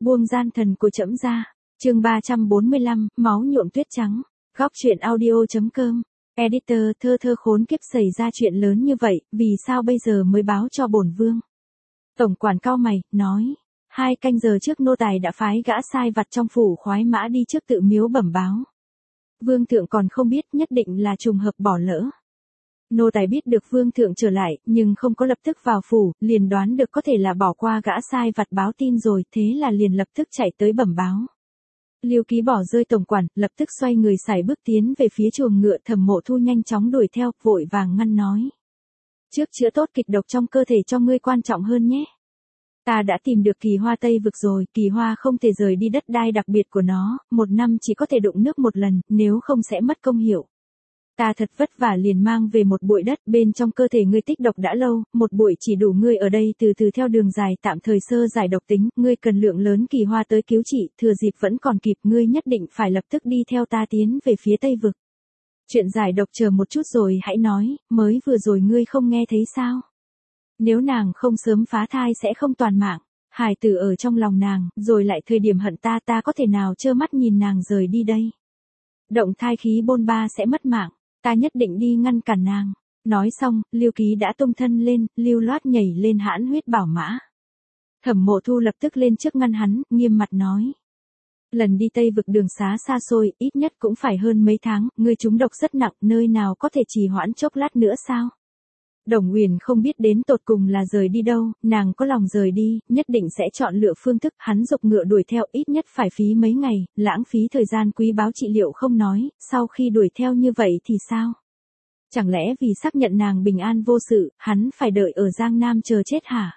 Buông gian thần của trẫm ra. Chương 345, máu nhuộm tuyết trắng. Góc truyện audio.com. Editor, thơ khốn kiếp, xảy ra chuyện lớn như vậy, vì sao bây giờ mới báo cho bổn vương? Tổng quản cau mày, nói. 2 canh giờ trước nô tài đã phái gã sai vặt trong phủ khoái mã đi trước tự miếu bẩm báo. Vương thượng còn không biết, nhất định là trùng hợp bỏ lỡ. Nô tài biết được vương thượng trở lại, nhưng không có lập tức vào phủ, liền đoán được có thể là bỏ qua gã sai vặt báo tin rồi, thế là liền lập tức chạy tới bẩm báo. Liêu Ký bỏ rơi tổng quản, lập tức xoay người sải bước tiến về phía chuồng ngựa. Thẩm Mộ Thu nhanh chóng đuổi theo, vội vàng ngăn nói. Trước chữa tốt kịch độc trong cơ thể cho ngươi quan trọng hơn nhé. Ta đã tìm được Kỳ Hoa Tây Vực rồi, Kỳ Hoa không thể rời đi đất đai đặc biệt của nó, 1 năm chỉ có thể đụng nước 1 lần, nếu không sẽ mất công hiệu. Ta thật vất vả liền mang về một bụi đất, bên trong cơ thể ngươi tích độc đã lâu, một bụi chỉ đủ ngươi ở đây từ từ theo đường dài tạm thời sơ giải độc tính, ngươi cần lượng lớn Kỳ Hoa tới cứu trị, thừa dịp vẫn còn kịp, ngươi nhất định phải lập tức đi theo ta tiến về phía Tây Vực. Chuyện giải độc chờ một chút rồi hãy nói, mới vừa rồi ngươi không nghe thấy sao? Nếu nàng không sớm phá thai sẽ không toàn mạng, hài tử ở trong lòng nàng, rồi lại thời điểm hận ta, ta có thể nào trơ mắt nhìn nàng rời đi đây? Động thai khí bôn ba sẽ mất mạng. Ta nhất định đi ngăn cản nàng. Nói xong, Liêu Ký đã tung thân lên, lưu loát nhảy lên hãn huyết bảo mã. Thẩm Mộ Thu lập tức lên trước ngăn hắn, nghiêm mặt nói. Lần đi Tây Vực đường xá xa xôi, ít nhất cũng phải hơn mấy tháng, ngươi trúng độc rất nặng, nơi nào có thể trì hoãn chốc lát nữa sao? Đồng Uyển không biết đến tột cùng là rời đi đâu, nàng có lòng rời đi, nhất định sẽ chọn lựa phương thức, hắn giục ngựa đuổi theo, ít nhất phải phí mấy ngày, lãng phí thời gian quý báu trị liệu không nói, sau khi đuổi theo như vậy thì sao? Chẳng lẽ vì xác nhận nàng bình an vô sự, hắn phải đợi ở Giang Nam chờ chết hả?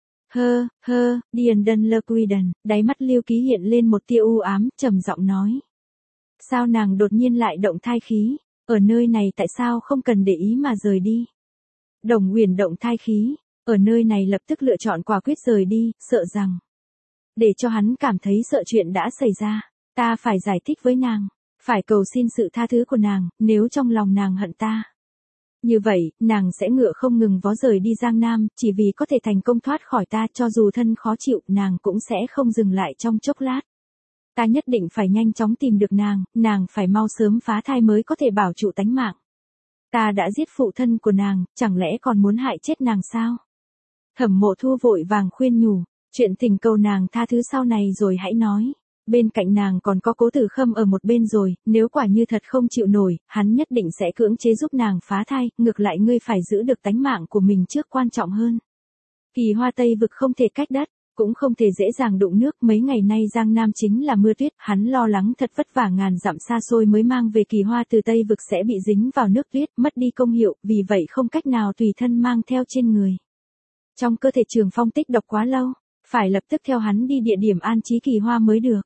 Điền Lơ-Quy-Đần, đáy mắt Liêu Ký hiện lên một tia u ám, trầm giọng nói. Sao nàng đột nhiên lại động thai khí, ở nơi này tại sao không cần để ý mà rời đi? Đồng Uyển động thai khí, ở nơi này lập tức lựa chọn quả quyết rời đi, sợ rằng để cho hắn cảm thấy sợ chuyện đã xảy ra, ta phải giải thích với nàng, phải cầu xin sự tha thứ của nàng, nếu trong lòng nàng hận ta. Như vậy, nàng sẽ ngựa không ngừng vó rời đi Giang Nam, chỉ vì có thể thành công thoát khỏi ta, cho dù thân khó chịu, nàng cũng sẽ không dừng lại trong chốc lát. Ta nhất định phải nhanh chóng tìm được nàng phải mau sớm phá thai mới có thể bảo trụ tánh mạng. Ta đã giết phụ thân của nàng, chẳng lẽ còn muốn hại chết nàng sao? Thẩm Mộ Thu vội vàng khuyên nhủ, chuyện thỉnh cầu nàng tha thứ sau này rồi hãy nói. Bên cạnh nàng còn có Cố Tử Khâm ở một bên rồi, nếu quả như thật không chịu nổi, hắn nhất định sẽ cưỡng chế giúp nàng phá thai, ngược lại ngươi phải giữ được tánh mạng của mình trước quan trọng hơn. Kỳ Hoa Tây Vực không thể cách đất, cũng không thể dễ dàng đụng nước, mấy ngày nay Giang Nam chính là mưa tuyết, hắn lo lắng thật vất vả ngàn dặm xa xôi mới mang về Kỳ Hoa từ Tây Vực sẽ bị dính vào nước tuyết, mất đi công hiệu, vì vậy không cách nào tùy thân mang theo trên người. Trong cơ thể Trường Phong tích độc quá lâu, phải lập tức theo hắn đi địa điểm an trí Kỳ Hoa mới được.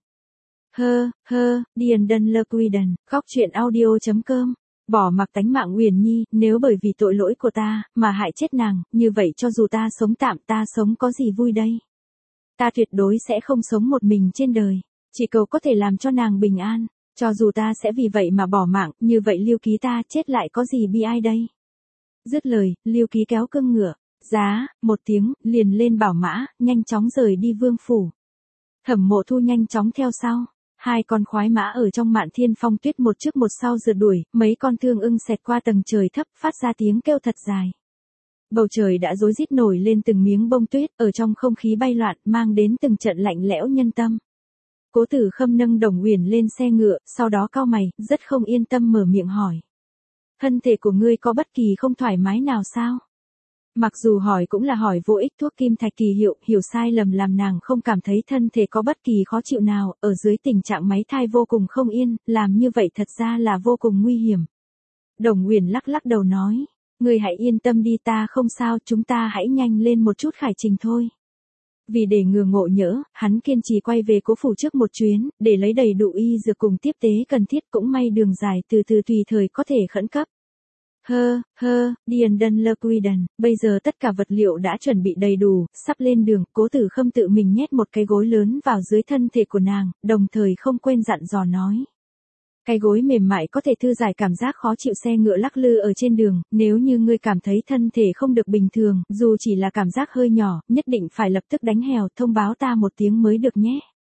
Điền Lơ-Quy-Đần, góc truyện audio.com. Bỏ mặc tánh mạng Uyển Nhi, nếu bởi vì tội lỗi của ta, mà hại chết nàng, như vậy cho dù ta sống tạm, ta sống có gì vui đây? Ta tuyệt đối sẽ không sống một mình trên đời, chỉ cầu có thể làm cho nàng bình an, cho dù ta sẽ vì vậy mà bỏ mạng, như vậy Liêu Ký ta chết lại có gì bi ai đây? Dứt lời, Liêu Ký kéo cương ngựa, giá, một tiếng, liền lên bảo mã, nhanh chóng rời đi vương phủ. Thẩm Mộ Thu nhanh chóng theo sau. 2 con khoái mã ở trong Mạn Thiên Phong tuyết một trước một sau rượt đuổi, mấy con thương ưng xẹt qua tầng trời thấp, phát ra tiếng kêu thật dài. Bầu trời đã rối rít nổi lên từng miếng bông tuyết, ở trong không khí bay loạn, mang đến từng trận lạnh lẽo nhân tâm. Cố Tử Khâm nâng Đồng Uyển lên xe ngựa, sau đó cau mày, rất không yên tâm mở miệng hỏi. Thân thể của ngươi có bất kỳ không thoải mái nào sao? Mặc dù hỏi cũng là hỏi vô ích, thuốc kim thạch kỳ hiệu, hiểu sai lầm làm nàng không cảm thấy thân thể có bất kỳ khó chịu nào, ở dưới tình trạng máy thai vô cùng không yên, làm như vậy thật ra là vô cùng nguy hiểm. Đồng Uyển lắc lắc đầu nói, ngươi hãy yên tâm đi, ta không sao, chúng ta hãy nhanh lên một chút khải trình thôi. Vì để ngừa ngộ nhỡ, hắn kiên trì quay về Cố phủ trước một chuyến, để lấy đầy đủ y dược cùng tiếp tế cần thiết, cũng may đường dài từ từ tùy thời có thể khẩn cấp. Điền Lơ-Quy-Đần, bây giờ tất cả vật liệu đã chuẩn bị đầy đủ, sắp lên đường, Cố Tử Khâm tự mình nhét một cái gối lớn vào dưới thân thể của nàng, đồng thời không quên dặn dò nói. Cái gối mềm mại có thể thư giải cảm giác khó chịu xe ngựa lắc lư ở trên đường, nếu như ngươi cảm thấy thân thể không được bình thường, dù chỉ là cảm giác hơi nhỏ, nhất định phải lập tức đánh hèo, thông báo ta một tiếng mới được nhé.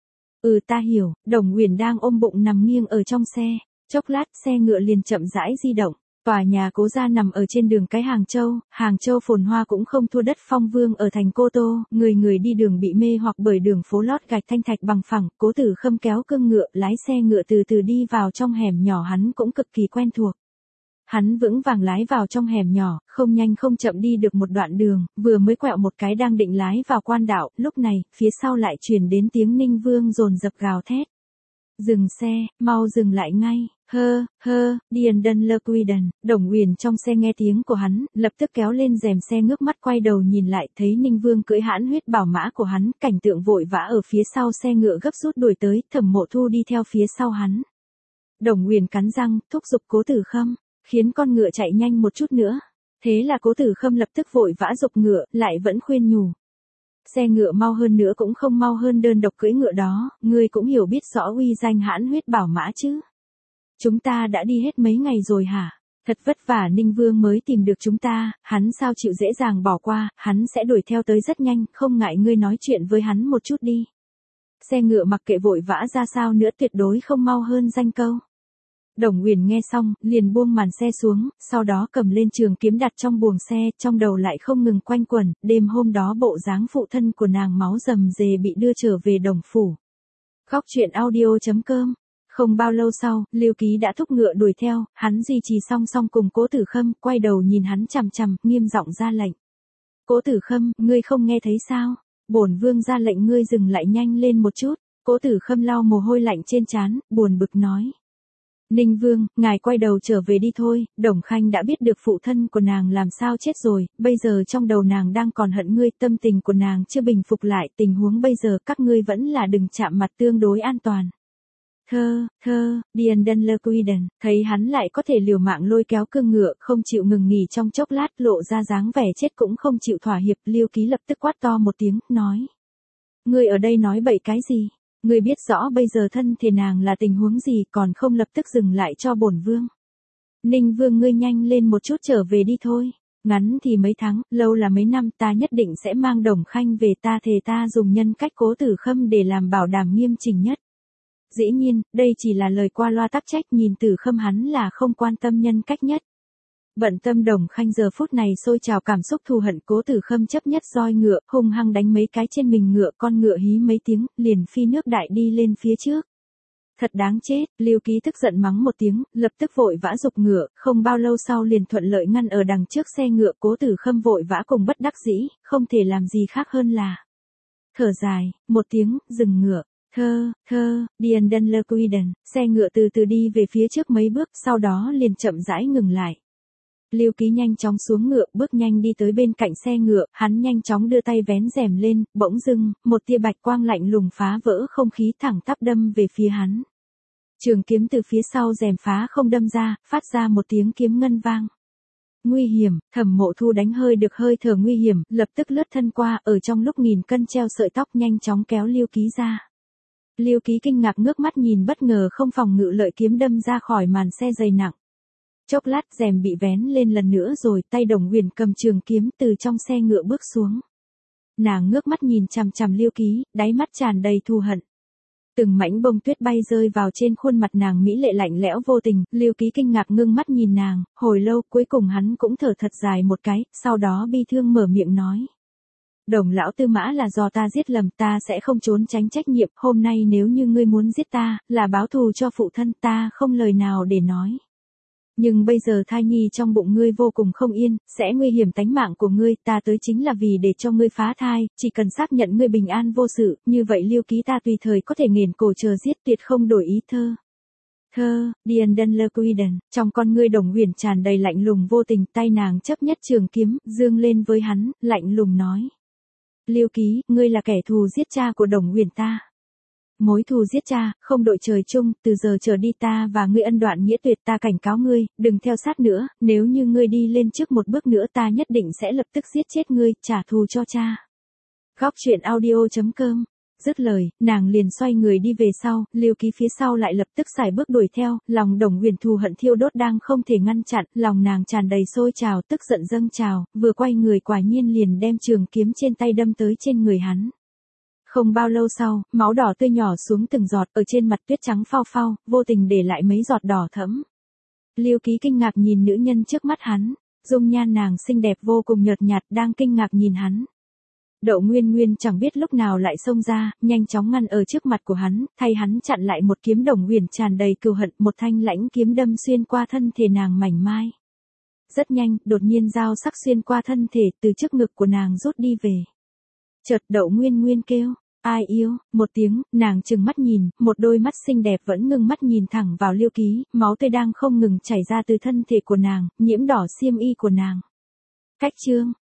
Ta hiểu. Đồng Uyển đang ôm bụng nằm nghiêng ở trong xe. Chốc lát xe ngựa liền chậm rãi di động. Tòa nhà Cố gia nằm ở trên đường cái Hàng Châu phồn hoa cũng không thua đất Phong Vương ở thành Cô Tô, người người đi đường bị mê hoặc bởi đường phố lót gạch thanh thạch bằng phẳng, Cố Tử Khâm kéo cương ngựa, lái xe ngựa từ từ đi vào trong hẻm nhỏ hắn cũng cực kỳ quen thuộc. Hắn vững vàng lái vào trong hẻm nhỏ, không nhanh không chậm đi được một đoạn đường, vừa mới quẹo một cái đang định lái vào quan đạo, lúc này, phía sau lại truyền đến tiếng Ninh Vương dồn dập gào thét. Dừng xe, mau dừng lại ngay. Điền Đân Lơ Quy Đần, Đồng Uyển trong xe nghe tiếng của hắn, lập tức kéo lên rèm xe ngước mắt quay đầu nhìn lại, thấy Ninh Vương cưỡi hãn huyết bảo mã của hắn, cảnh tượng vội vã ở phía sau xe ngựa gấp rút đuổi tới, Thẩm Mộ Thu đi theo phía sau hắn. Đồng Uyển cắn răng, thúc giục Cố Tử Khâm, khiến con ngựa chạy nhanh một chút nữa. Thế là Cố Tử Khâm lập tức vội vã giục ngựa, lại vẫn khuyên nhủ. Xe ngựa mau hơn nữa cũng không mau hơn đơn độc cưỡi ngựa đó, ngươi cũng hiểu biết rõ uy danh hãn huyết bảo mã chứ. Chúng ta đã đi hết mấy ngày rồi hả? Thật vất vả Ninh Vương mới tìm được chúng ta, hắn sao chịu dễ dàng bỏ qua, hắn sẽ đuổi theo tới rất nhanh, không ngại ngươi nói chuyện với hắn một chút đi. Xe ngựa mặc kệ vội vã ra sao nữa tuyệt đối không mau hơn danh câu. Đồng Uyển nghe xong, liền buông màn xe xuống, sau đó cầm lên trường kiếm đặt trong buồng xe, trong đầu lại không ngừng quanh quẩn, đêm hôm đó bộ dáng phụ thân của nàng máu rầm rề bị đưa trở về Đồng phủ. Khóc chuyện audio.com. Không bao lâu sau, Lưu Ký đã thúc ngựa đuổi theo, hắn duy trì song song cùng Cố Tử Khâm, quay đầu nhìn hắn chằm chằm, nghiêm giọng ra lệnh. Cố Tử Khâm, ngươi không nghe thấy sao? Bổn vương ra lệnh ngươi dừng lại nhanh lên một chút. Cố Tử Khâm lau mồ hôi lạnh trên trán, buồn bực nói. Ninh Vương, ngài quay đầu trở về đi thôi, Đồng Khanh đã biết được phụ thân của nàng làm sao chết rồi, bây giờ trong đầu nàng đang còn hận ngươi, tâm tình của nàng chưa bình phục lại, tình huống bây giờ các ngươi vẫn là đừng chạm mặt tương đối an toàn. Điền Đân Lơ Quy Đần, thấy hắn lại có thể liều mạng lôi kéo cương ngựa, không chịu ngừng nghỉ trong chốc lát, lộ ra dáng vẻ chết cũng không chịu thỏa hiệp, Lưu Ký lập tức quát to một tiếng, nói. Ngươi ở đây nói bậy cái gì? Ngươi biết rõ bây giờ thân thể nàng là tình huống gì, còn không lập tức dừng lại cho bổn vương. Ninh Vương ngươi nhanh lên một chút trở về đi thôi. Ngắn thì mấy tháng, lâu là mấy năm, ta nhất định sẽ mang Đồng Khanh về, ta thề ta dùng nhân cách Cố Tử Khâm để làm bảo đảm nghiêm chỉnh nhất. Dĩ nhiên, đây chỉ là lời qua loa tắc trách, nhìn Tử Khâm hắn là không quan tâm nhân cách nhất. Bận tâm Đồng Khanh giờ phút này sôi trào cảm xúc thù hận, Cố Tử Khâm chấp nhất roi ngựa, hung hăng đánh mấy cái trên mình ngựa, con ngựa hí mấy tiếng, liền phi nước đại đi lên phía trước. Thật đáng chết, Lưu Ký tức giận mắng một tiếng, lập tức vội vã giục ngựa, không bao lâu sau liền thuận lợi ngăn ở đằng trước xe ngựa, Cố Tử Khâm vội vã cùng bất đắc dĩ, không thể làm gì khác hơn là thở dài, một tiếng, dừng ngựa. Điền Đân Lơ Quy Đần, xe ngựa từ từ đi về phía trước mấy bước, sau đó liền chậm rãi ngừng lại. Lưu Ký nhanh chóng xuống ngựa, bước nhanh đi tới bên cạnh xe ngựa, hắn nhanh chóng đưa tay vén rèm lên, bỗng dưng, một tia bạch quang lạnh lùng phá vỡ không khí thẳng tắp đâm về phía hắn. Trường kiếm từ phía sau rèm phá không đâm ra, phát ra một tiếng kiếm ngân vang. Nguy hiểm, Thẩm Mộ Thu đánh hơi được hơi thở nguy hiểm, lập tức lướt thân qua, ở trong lúc nghìn cân treo sợi tóc nhanh chóng kéo Lưu Ký ra. Lưu Ký kinh ngạc ngước mắt nhìn, bất ngờ không phòng ngự lợi kiếm đâm ra khỏi màn xe dày nặng. Chốc lát rèm bị vén lên lần nữa rồi, tay Đồng Uyển cầm trường kiếm từ trong xe ngựa bước xuống. Nàng ngước mắt nhìn chằm chằm Lưu Ký, đáy mắt tràn đầy thù hận. Từng mảnh bông tuyết bay rơi vào trên khuôn mặt nàng mỹ lệ lạnh lẽo vô tình, Lưu Ký kinh ngạc ngưng mắt nhìn nàng, hồi lâu cuối cùng hắn cũng thở thật dài một cái, sau đó bi thương mở miệng nói. Đồng lão tư mã là do ta giết lầm, ta sẽ không trốn tránh trách nhiệm, hôm nay nếu như ngươi muốn giết ta, là báo thù cho phụ thân, ta không lời nào để nói. Nhưng bây giờ thai nhi trong bụng ngươi vô cùng không yên, sẽ nguy hiểm tánh mạng của ngươi, ta tới chính là vì để cho ngươi phá thai, chỉ cần xác nhận ngươi bình an vô sự, như vậy Lưu Ký ta tùy thời có thể nghển cổ chờ giết, tuyệt không đổi ý. Điền Đân Lơ Quy Đần, trong con ngươi Đồng Uyển tràn đầy lạnh lùng vô tình, tay nàng chấp nhất trường kiếm, dương lên với hắn, lạnh lùng nói. Lưu Ký, ngươi là kẻ thù giết cha của Đồng Uyển ta. Mối thù giết cha, không đội trời chung, từ giờ trở đi ta và ngươi ân đoạn nghĩa tuyệt, ta cảnh cáo ngươi, đừng theo sát nữa, nếu như ngươi đi lên trước một bước nữa ta nhất định sẽ lập tức giết chết ngươi, trả thù cho cha. Khóc chuyện audio.com. Dứt lời, nàng liền xoay người đi về sau, Lưu Ký phía sau lại lập tức sải bước đuổi theo, lòng Đồng Uyển thù hận thiêu đốt đang không thể ngăn chặn, lòng nàng tràn đầy sôi trào, tức giận dâng trào, vừa quay người quả nhiên liền đem trường kiếm trên tay đâm tới trên người hắn. Không bao lâu sau, máu đỏ tươi nhỏ xuống từng giọt ở trên mặt tuyết trắng phao phao, vô tình để lại mấy giọt đỏ thẫm. Lưu Ký kinh ngạc nhìn nữ nhân trước mắt hắn, dung nhan nàng xinh đẹp vô cùng nhợt nhạt đang kinh ngạc nhìn hắn. Đậu Nguyên Nguyên chẳng biết lúc nào lại xông ra, nhanh chóng ngăn ở trước mặt của hắn, thay hắn chặn lại một kiếm đồng huyền tràn đầy cừu hận, một thanh lãnh kiếm đâm xuyên qua thân thể nàng mảnh mai. Rất nhanh, đột nhiên dao sắc xuyên qua thân thể, từ trước ngực của nàng rút đi về. Chợt Đậu Nguyên Nguyên kêu, ai yêu, một tiếng, nàng trừng mắt nhìn, một đôi mắt xinh đẹp vẫn ngưng mắt nhìn thẳng vào Lưu Ký, máu tươi đang không ngừng chảy ra từ thân thể của nàng, nhiễm đỏ xiêm y của nàng. Cách chương